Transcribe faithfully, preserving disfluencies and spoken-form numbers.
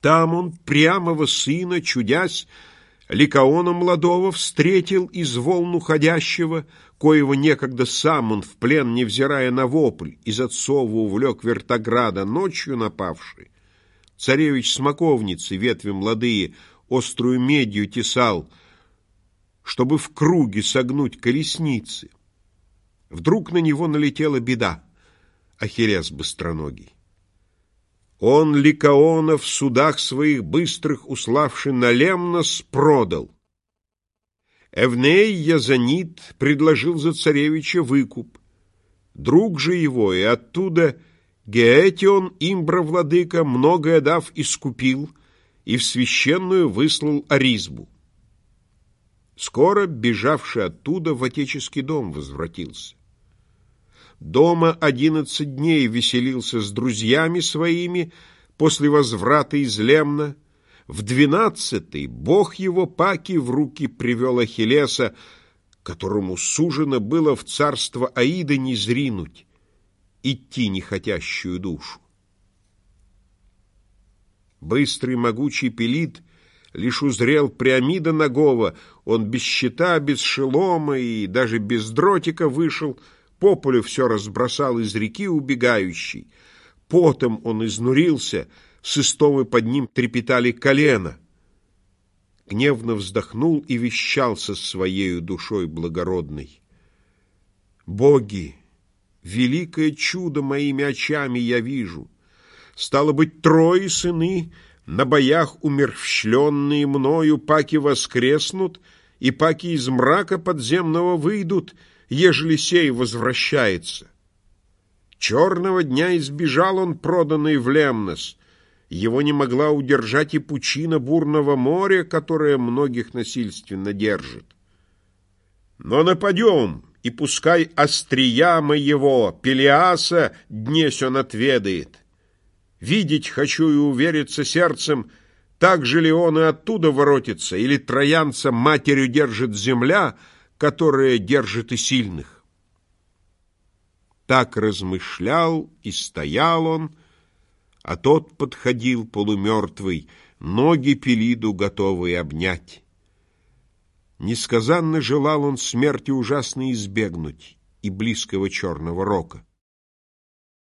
Там он прямого сына, чудясь, Ликаона младого встретил из волн уходящего, коего некогда сам он в плен, невзирая на вопль, из отцова увлек Вертограда ночью напавший. Царевич смоковницы ветви младые острую медью тесал, чтобы в круге согнуть колесницы. Вдруг на него налетела беда, Ахиллес быстроногий. Он Ликаона в судах своих быстрых, уславши на Лемнос, продал. Эвней Язонит предложил за царевича выкуп. Друг же его, и оттуда Геэтион, имбра владыка, многое дав, искупил, и в священную выслал Аризбу. Скоро, бежавший оттуда, в отеческий дом возвратился. Дома одиннадцать дней веселился с друзьями своими после возврата из Лемна. В двенадцатый бог его Паки в руки привел Ахиллеса, которому сужено было в царство Аида не зринуть, идти нехотящую душу. Быстрый могучий Пелид лишь узрел Приамида нагого, он без щита, без шелома и даже без дротика вышел, по полю все разбросал из реки убегающий. Потом он изнурился, с истомы под ним трепетали колена. Гневно вздохнул и вещал со своею душой благородной: «Боги, великое чудо моими очами я вижу. Стало быть, трое сыны, на боях умерщвленные мною, паки воскреснут, и паки из мрака подземного выйдут, ежели сей возвращается. Черного дня избежал он, проданный в Лемнос. Его не могла удержать и пучина бурного моря, которое многих насильственно держит. Но нападем, и пускай острия моего, Пелеаса, днесь он отведает. Видеть хочу и увериться сердцем, так же ли он и оттуда воротится, или троянца матерью держит земля, которая держит и сильных». Так размышлял и стоял он, а тот подходил полумертвый, ноги Пелиду готовый обнять. Несказанно желал он смерти ужасной избегнуть и близкого черного рока.